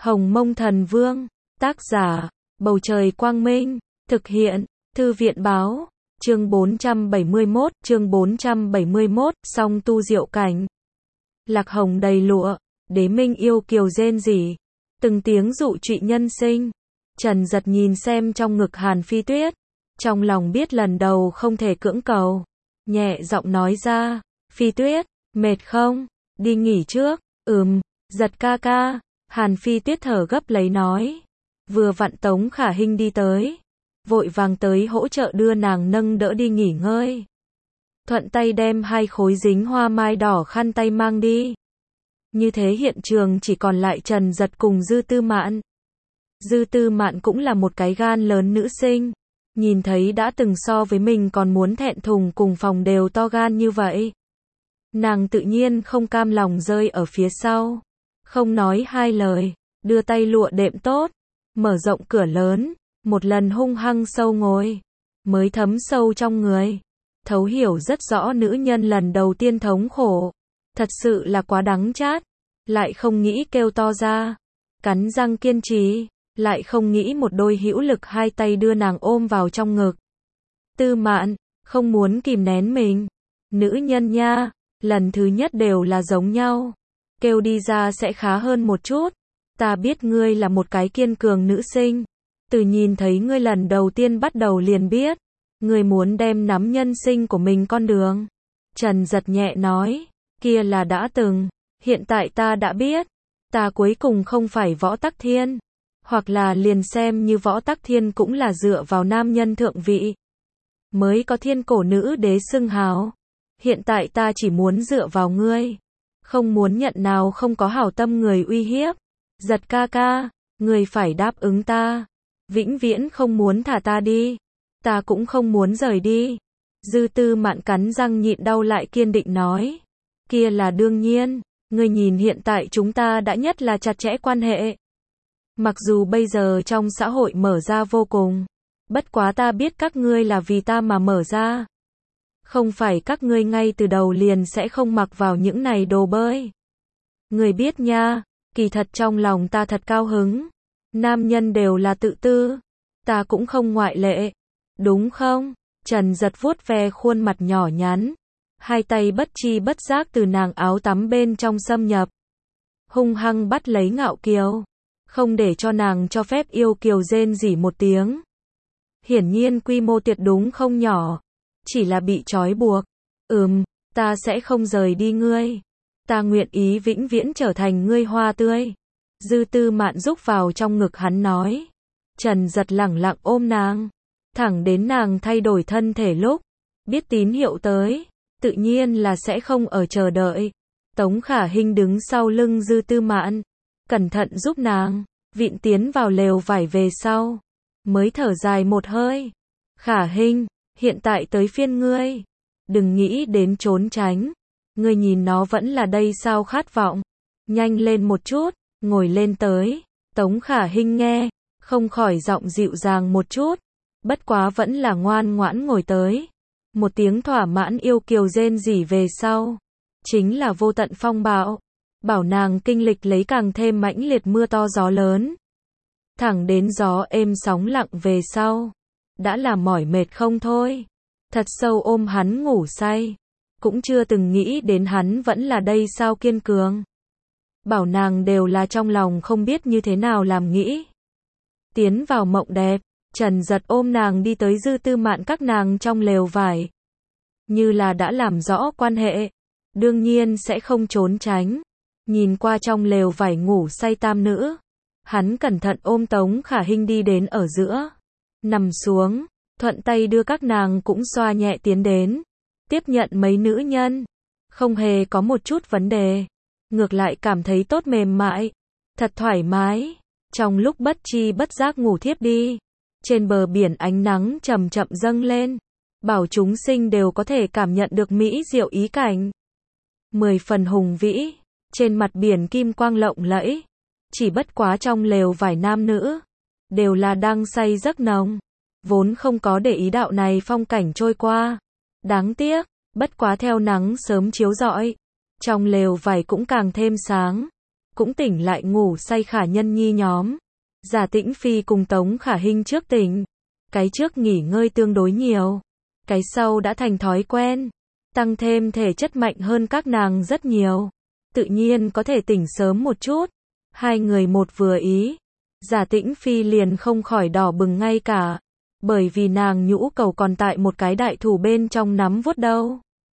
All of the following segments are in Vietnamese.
Hồng Mông Thần Vương, tác giả, Bầu Trời Quang Minh, thực hiện, Thư viện Báo, chương 471, song tu diệu cảnh. Lạc hồng đầy lụa, đế minh yêu kiều rên rỉ, từng tiếng dụ trụy nhân sinh. Trần Giật nhìn xem trong ngực Hàn Phi Tuyết, trong lòng biết lần đầu không thể cưỡng cầu, nhẹ giọng nói ra, Phi Tuyết, mệt không? Đi nghỉ trước. Giật ca ca. Hàn Phi Tuyết thở gấp lấy nói. Vừa vặn Tống Khả Hinh đi tới, vội vàng tới hỗ trợ đưa nàng nâng đỡ đi nghỉ ngơi. Thuận tay đem 2 khối dính hoa mai đỏ khăn tay mang đi. Như thế hiện trường chỉ còn lại Trần Giật cùng Dư Tư Mạn. Dư Tư Mạn cũng là một cái gan lớn nữ sinh, nhìn thấy đã từng so với mình còn muốn thẹn thùng cùng phòng đều to gan như vậy. Nàng tự nhiên không cam lòng rơi ở phía sau, không nói 2 lời, đưa tay lụa đệm tốt, mở rộng cửa lớn, một lần hung hăng sâu ngồi, mới thấm sâu trong người, thấu hiểu rất rõ nữ nhân lần đầu tiên thống khổ, thật sự là quá đắng chát, lại không nghĩ kêu to ra, cắn răng kiên trì, lại không nghĩ một đôi hữu lực 2 tay đưa nàng ôm vào trong ngực. Tư Mạn, không muốn kìm nén mình, nữ nhân nha, lần thứ nhất đều là giống nhau, kêu đi ra sẽ khá hơn một chút, ta biết ngươi là một cái kiên cường nữ sinh, từ nhìn thấy ngươi lần đầu tiên bắt đầu liền biết, ngươi muốn đem nắm nhân sinh của mình con đường. Trần Giật nhẹ nói, kia là đã từng, hiện tại ta đã biết, ta cuối cùng không phải Võ Tắc Thiên, hoặc là liền xem như Võ Tắc Thiên cũng là dựa vào nam nhân thượng vị, mới có thiên cổ nữ đế xưng hào. Hiện tại ta chỉ muốn dựa vào ngươi, không muốn nhận nào không có hảo tâm người uy hiếp. Giật ca ca, ngươi phải đáp ứng ta, vĩnh viễn không muốn thả ta đi, ta cũng không muốn rời đi. Dư Tư Mạn cắn răng nhịn đau lại kiên định nói, kia là đương nhiên, ngươi nhìn hiện tại chúng ta đã nhất là chặt chẽ quan hệ. Mặc dù bây giờ trong xã hội mở ra vô cùng, bất quá ta biết các ngươi là vì ta mà mở ra. Không phải các ngươi ngay từ đầu liền sẽ không mặc vào những này đồ bơi. Ngươi biết nha, kỳ thật trong lòng ta thật cao hứng. Nam nhân đều là tự tư, ta cũng không ngoại lệ. Đúng không? Trần Giật vuốt ve khuôn mặt nhỏ nhắn, 2 tay bất chi bất giác từ nàng áo tắm bên trong xâm nhập, hung hăng bắt lấy Ngạo Kiều, không để cho nàng cho phép yêu kiều rên rỉ một tiếng. Hiển nhiên quy mô tuyệt đúng không nhỏ, chỉ là bị trói buộc. Ta sẽ không rời đi ngươi, ta nguyện ý vĩnh viễn trở thành ngươi hoa tươi. Dư Tư Mạn rúc vào trong ngực hắn nói. Trần Giật lẳng lặng ôm nàng, thẳng đến nàng thay đổi thân thể lúc biết tín hiệu tới, tự nhiên là sẽ không ở chờ đợi. Tống Khả Hinh đứng sau lưng Dư Tư Mạn, cẩn thận giúp nàng vịn tiến vào lều vải về sau, mới thở dài một hơi. Khả Hinh, hiện tại tới phiên ngươi, đừng nghĩ đến trốn tránh, ngươi nhìn nó vẫn là đây sao khát vọng, nhanh lên một chút, ngồi lên tới. Tống Khả Hinh nghe, không khỏi giọng dịu dàng một chút, bất quá vẫn là ngoan ngoãn ngồi tới. Một tiếng thỏa mãn yêu kiều rên rỉ về sau, chính là vô tận phong bạo, bảo nàng kinh lịch lấy càng thêm mãnh liệt mưa to gió lớn. Thẳng đến gió êm sóng lặng về sau, đã là mỏi mệt không thôi, thật sâu ôm hắn ngủ say, cũng chưa từng nghĩ đến hắn vẫn là đây sao kiên cường. Bảo nàng đều là trong lòng không biết như thế nào làm nghĩ. Tiến vào mộng đẹp, Trần Giật ôm nàng đi tới Dư Tư Mạn các nàng trong lều vải. Như là đã làm rõ quan hệ, đương nhiên sẽ không trốn tránh. Nhìn qua trong lều vải ngủ say tam nữ, hắn cẩn thận ôm Tống Khả Hinh đi đến ở giữa, nằm xuống, thuận tay đưa các nàng cũng xoa nhẹ tiến đến, tiếp nhận mấy nữ nhân, không hề có một chút vấn đề, ngược lại cảm thấy tốt mềm mại, thật thoải mái. Trong lúc bất chi bất giác ngủ thiếp đi, trên bờ biển ánh nắng chậm chậm dâng lên, bảo chúng sinh đều có thể cảm nhận được mỹ diệu ý cảnh. 10 phần hùng vĩ, trên mặt biển kim quang lộng lẫy, chỉ bất quá trong lều vải nam nữ, đều là đang say giấc nồng, vốn không có để ý đạo này phong cảnh trôi qua. Đáng tiếc, bất quá theo nắng sớm chiếu rọi, trong lều vải cũng càng thêm sáng, cũng tỉnh lại ngủ say Khả Nhân Nhi nhóm. Giả Tĩnh Phi cùng Tống Khả Hinh trước tỉnh. Cái trước nghỉ ngơi tương đối nhiều. Cái sau đã thành thói quen. Tăng thêm thể chất mạnh hơn các nàng rất nhiều. Tự nhiên có thể tỉnh sớm một chút. Hai người một vừa ý. Giả Tĩnh Phi liền không khỏi đỏ bừng ngay cả. Bởi vì nàng nhũ cầu còn tại một cái đại thủ bên trong nắm vuốt đâu.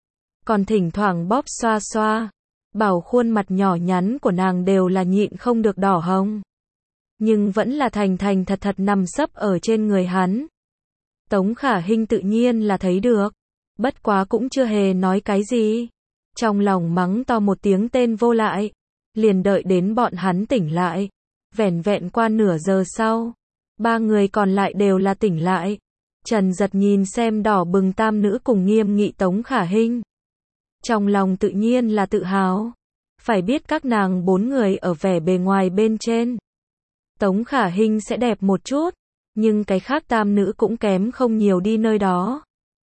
Còn thỉnh thoảng bóp xoa xoa. Bảo khuôn mặt nhỏ nhắn của nàng đều là nhịn không được đỏ hồng. Nhưng vẫn là thành thành thật thật nằm sấp ở trên người hắn. Tống Khả Hinh tự nhiên là thấy được. Bất quá cũng chưa hề nói cái gì. Trong lòng mắng to một tiếng tên vô lại. Liền đợi đến bọn hắn tỉnh lại. Vẻn vẹn qua nửa giờ sau. Ba người còn lại đều là tỉnh lại. Trần Giật nhìn xem đỏ bừng tam nữ cùng nghiêm nghị Tống Khả Hinh. Trong lòng tự nhiên là tự hào. Phải biết các nàng bốn người ở vẻ bề ngoài bên trên. Tống Khả Hinh sẽ đẹp một chút. Nhưng cái khác tam nữ cũng kém không nhiều đi nơi đó.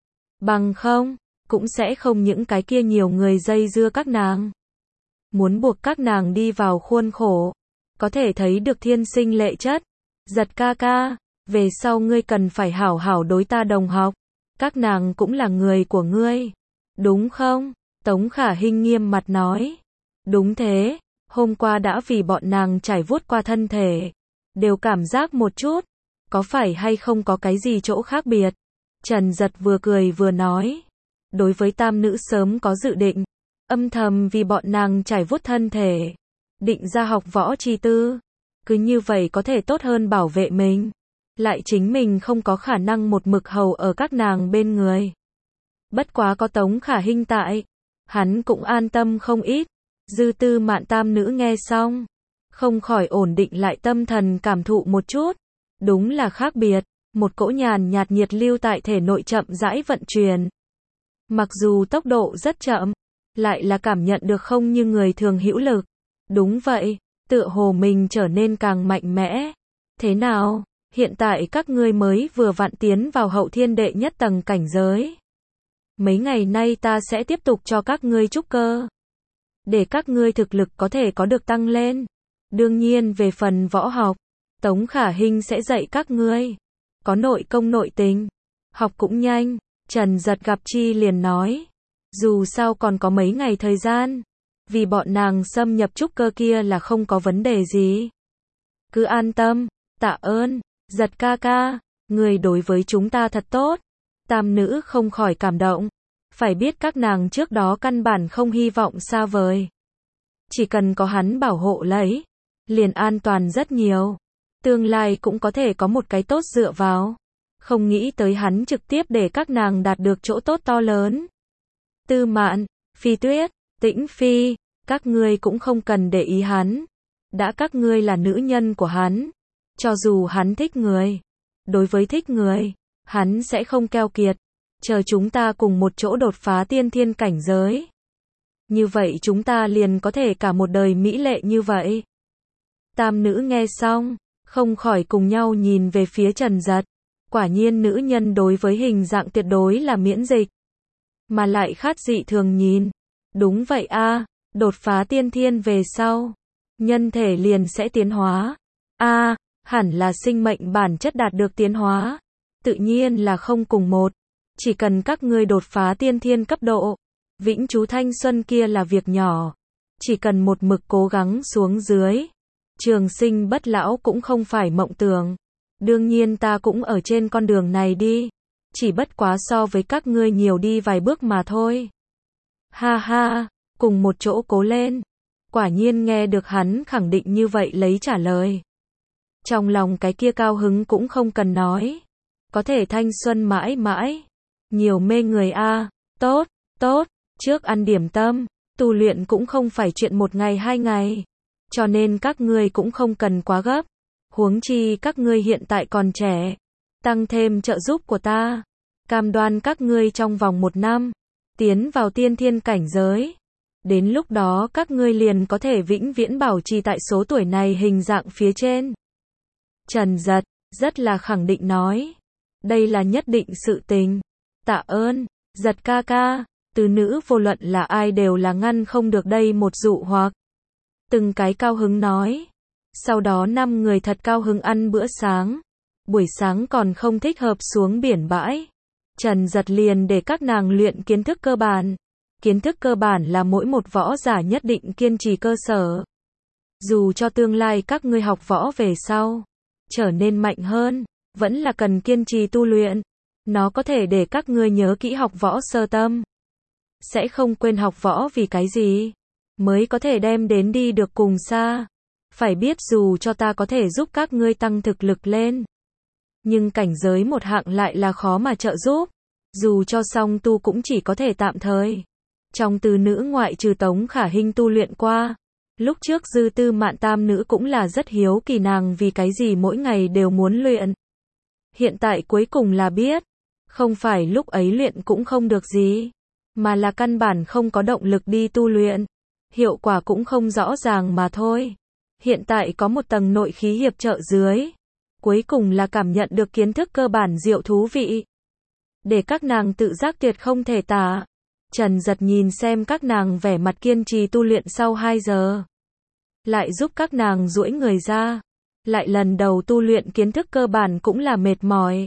Bằng không, cũng sẽ không những cái kia nhiều người dây dưa các nàng. Muốn buộc các nàng đi vào khuôn khổ. Có thể thấy được thiên sinh lệ chất. Giật ca ca, về sau ngươi cần phải hảo hảo đối ta đồng học. Các nàng cũng là người của ngươi. Đúng không? Tống Khả Hinh nghiêm mặt nói. Đúng thế, hôm qua đã vì bọn nàng trải vuốt qua thân thể. Đều cảm giác một chút. Có phải hay không có cái gì chỗ khác biệt? Trần Giật vừa cười vừa nói. Đối với tam nữ sớm có dự định. Âm thầm vì bọn nàng trải vuốt thân thể. Định ra học võ chi tư. Cứ như vậy có thể tốt hơn bảo vệ mình. Lại chính mình không có khả năng một mực hầu ở các nàng bên người. Bất quá có Tống Khả Hinh tại. Hắn cũng an tâm không ít. Dư Tư Mạn tam nữ nghe xong. Không khỏi ổn định lại tâm thần cảm thụ một chút. Đúng là khác biệt. Một cỗ nhàn nhạt nhiệt lưu tại thể nội chậm rãi vận chuyển. Mặc dù tốc độ rất chậm. Lại là cảm nhận được không như người thường hữu lực. Đúng vậy. Tựa hồ mình trở nên càng mạnh mẽ. Thế nào? Hiện tại các ngươi mới vừa vặn tiến vào hậu thiên đệ nhất tầng cảnh giới. Mấy ngày nay ta sẽ tiếp tục cho các ngươi trúc cơ. Để các ngươi thực lực có thể có được tăng lên. Đương nhiên về phần võ học, Tống Khả Hinh sẽ dạy các ngươi. Có nội công nội tình. Học cũng nhanh. Trần Giật gặp chi liền nói. Dù sao còn có mấy ngày thời gian. Vì bọn nàng xâm nhập trúc cơ kia là không có vấn đề gì. Cứ an tâm. Tạ ơn. Giật ca ca. Người đối với chúng ta thật tốt. Tam nữ không khỏi cảm động. Phải biết các nàng trước đó căn bản không hy vọng xa vời. Chỉ cần có hắn bảo hộ lấy. Liền an toàn rất nhiều. Tương lai cũng có thể có một cái tốt dựa vào. Không nghĩ tới hắn trực tiếp để các nàng đạt được chỗ tốt to lớn. Tư Mạn, Phi Tuyết, Tĩnh Phi, các ngươi cũng không cần để ý hắn. Đã các ngươi là nữ nhân của hắn. Cho dù hắn thích người. Đối với thích người, hắn sẽ không keo kiệt. Chờ chúng ta cùng một chỗ đột phá tiên thiên cảnh giới. Như vậy chúng ta liền có thể cả một đời mỹ lệ như vậy. Tam nữ nghe xong, không khỏi cùng nhau nhìn về phía Trần Giật. Quả nhiên nữ nhân đối với hình dạng tuyệt đối là miễn dịch. Mà lại khát dị thường nhìn. Đúng vậy a, đột phá tiên thiên về sau. Nhân thể liền sẽ tiến hóa. Hẳn là sinh mệnh bản chất đạt được tiến hóa. Tự nhiên là không cùng một. Chỉ cần các ngươi đột phá tiên thiên cấp độ. Vĩnh chú thanh xuân kia là việc nhỏ. Chỉ cần một mực cố gắng xuống dưới. Trường sinh bất lão cũng không phải mộng tưởng. Đương nhiên ta cũng ở trên con đường này đi. Chỉ bất quá so với các ngươi nhiều đi vài bước mà thôi. Ha ha, cùng một chỗ cố lên. Quả nhiên nghe được hắn khẳng định như vậy lấy trả lời. Trong lòng cái kia cao hứng cũng không cần nói. Có thể thanh xuân mãi mãi. Nhiều mê người a. Tốt, tốt, trước ăn điểm tâm. Tu luyện cũng không phải chuyện một ngày hai ngày. Cho nên các ngươi cũng không cần quá gấp. Huống chi các ngươi hiện tại còn trẻ. Tăng thêm trợ giúp của ta. Cam đoan các ngươi trong vòng 1 năm. Tiến vào tiên thiên cảnh giới. Đến lúc đó các ngươi liền có thể vĩnh viễn bảo trì tại số tuổi này hình dạng phía trên. Trần Giật, rất là khẳng định nói. Đây là nhất định sự tình. Tạ ơn, Giật ca ca. Tứ nữ vô luận là ai đều là ngăn không được đây một dụ hoặc. Từng cái cao hứng nói. Sau đó 5 người thật cao hứng ăn bữa sáng. Buổi sáng còn không thích hợp xuống biển bãi. Trần Giật liền để các nàng luyện kiến thức cơ bản. Kiến thức cơ bản là mỗi một võ giả nhất định kiên trì cơ sở. Dù cho tương lai các ngươi học võ về sau, trở nên mạnh hơn, vẫn là cần kiên trì tu luyện. Nó có thể để các ngươi nhớ kỹ học võ sơ tâm. Sẽ không quên học võ vì cái gì, mới có thể đem đến đi được cùng xa. Phải biết dù cho ta có thể giúp các ngươi tăng thực lực lên, nhưng cảnh giới một hạng lại là khó mà trợ giúp. Dù cho song tu cũng chỉ có thể tạm thời. Trong tứ nữ ngoại trừ Tống Khả Hinh tu luyện qua. Lúc trước Dư Tư Mạn tam nữ cũng là rất hiếu kỳ nàng vì cái gì mỗi ngày đều muốn luyện. Hiện tại cuối cùng là biết. Không phải lúc ấy luyện cũng không được gì, mà là căn bản không có động lực đi tu luyện. Hiệu quả cũng không rõ ràng mà thôi. Hiện tại có một tầng nội khí hiệp trợ dưới. Cuối cùng là cảm nhận được kiến thức cơ bản diệu thú vị. Để các nàng tự giác tuyệt không thể tả. Trần Giật nhìn xem các nàng vẻ mặt kiên trì tu luyện sau 2 giờ. Lại giúp các nàng duỗi người ra. Lại lần đầu tu luyện kiến thức cơ bản cũng là mệt mỏi.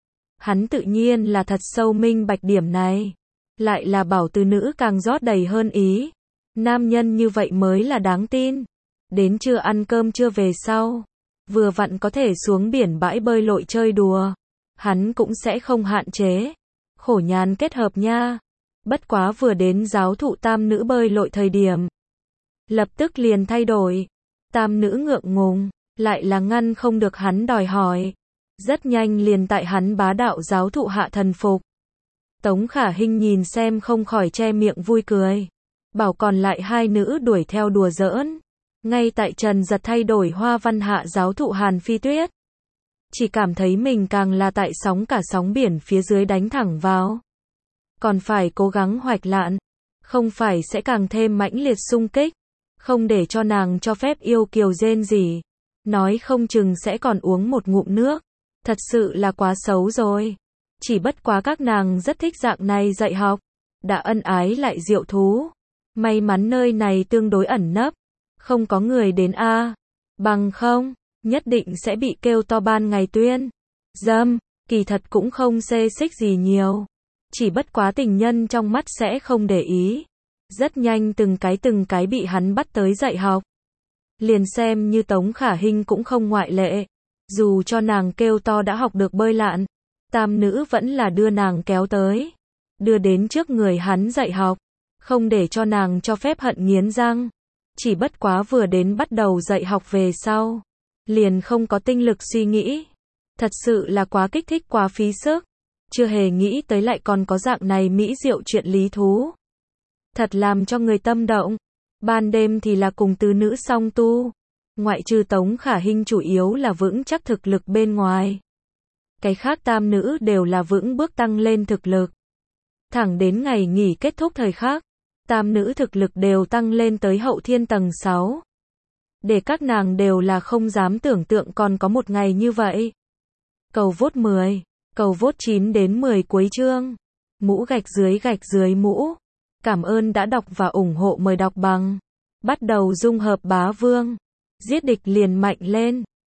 Hắn tự nhiên là thật sâu minh bạch điểm này. Lại là bảo từ nữ càng rót đầy hơn ý. Nam nhân như vậy mới là đáng tin. Đến trưa ăn cơm trưa về sau. Vừa vặn có thể xuống biển bãi bơi lội chơi đùa. Hắn cũng sẽ không hạn chế. Khổ nhàn kết hợp nha. Bất quá vừa đến giáo thụ tam nữ bơi lội thời điểm. Lập tức liền thay đổi. Tam nữ ngượng ngùng. Lại là ngăn không được hắn đòi hỏi. Rất nhanh liền tại hắn bá đạo giáo thụ hạ thần phục. Tống Khả Hinh nhìn xem không khỏi che miệng vui cười. Bảo còn lại 2 nữ đuổi theo đùa giỡn. Ngay tại Trần Giật thay đổi hoa văn hạ giáo thụ Hàn Phi Tuyết. Chỉ cảm thấy mình càng là tại sóng cả sóng biển phía dưới đánh thẳng vào. Còn phải cố gắng hoạch lạn. Không phải sẽ càng thêm mãnh liệt xung kích. Không để cho nàng cho phép yêu kiều rên rỉ. Nói không chừng sẽ còn uống một ngụm nước. Thật sự là quá xấu rồi. Chỉ bất quá các nàng rất thích dạng này dạy học. Đã ân ái lại diệu thú. May mắn nơi này tương đối ẩn nấp. Không có người đến a. Bằng không, nhất định sẽ bị kêu to ban ngày tuyên. Dâm, kỳ thật cũng không xê xích gì nhiều. Chỉ bất quá tình nhân trong mắt sẽ không để ý. Rất nhanh từng cái bị hắn bắt tới dạy học. Liền xem như Tống Khả Hinh cũng không ngoại lệ. Dù cho nàng kêu to đã học được bơi lặn, tam nữ vẫn là đưa nàng kéo tới. Đưa đến trước người hắn dạy học. Không để cho nàng cho phép hận nghiến răng. Chỉ bất quá vừa đến bắt đầu dạy học về sau. Liền không có tinh lực suy nghĩ. Thật sự là quá kích thích quá phí sức. Chưa hề nghĩ tới lại còn có dạng này mỹ diệu chuyện lý thú. Thật làm cho người tâm động. Ban đêm thì là cùng tứ nữ song tu. Ngoại trừ Tống Khả Hinh chủ yếu là vững chắc thực lực bên ngoài. Cái khác tam nữ đều là vững bước tăng lên thực lực. Thẳng đến ngày nghỉ kết thúc thời khắc. Tam nữ thực lực đều tăng lên tới hậu thiên tầng 6. Để các nàng đều là không dám tưởng tượng còn có một ngày như vậy. Cầu vote 10, cầu vote 9 đến 10 cuối chương. Mũ gạch dưới mũ. Cảm ơn đã đọc và ủng hộ, mời đọc bằng. Bắt đầu dung hợp bá vương. Giết địch liền mạnh lên.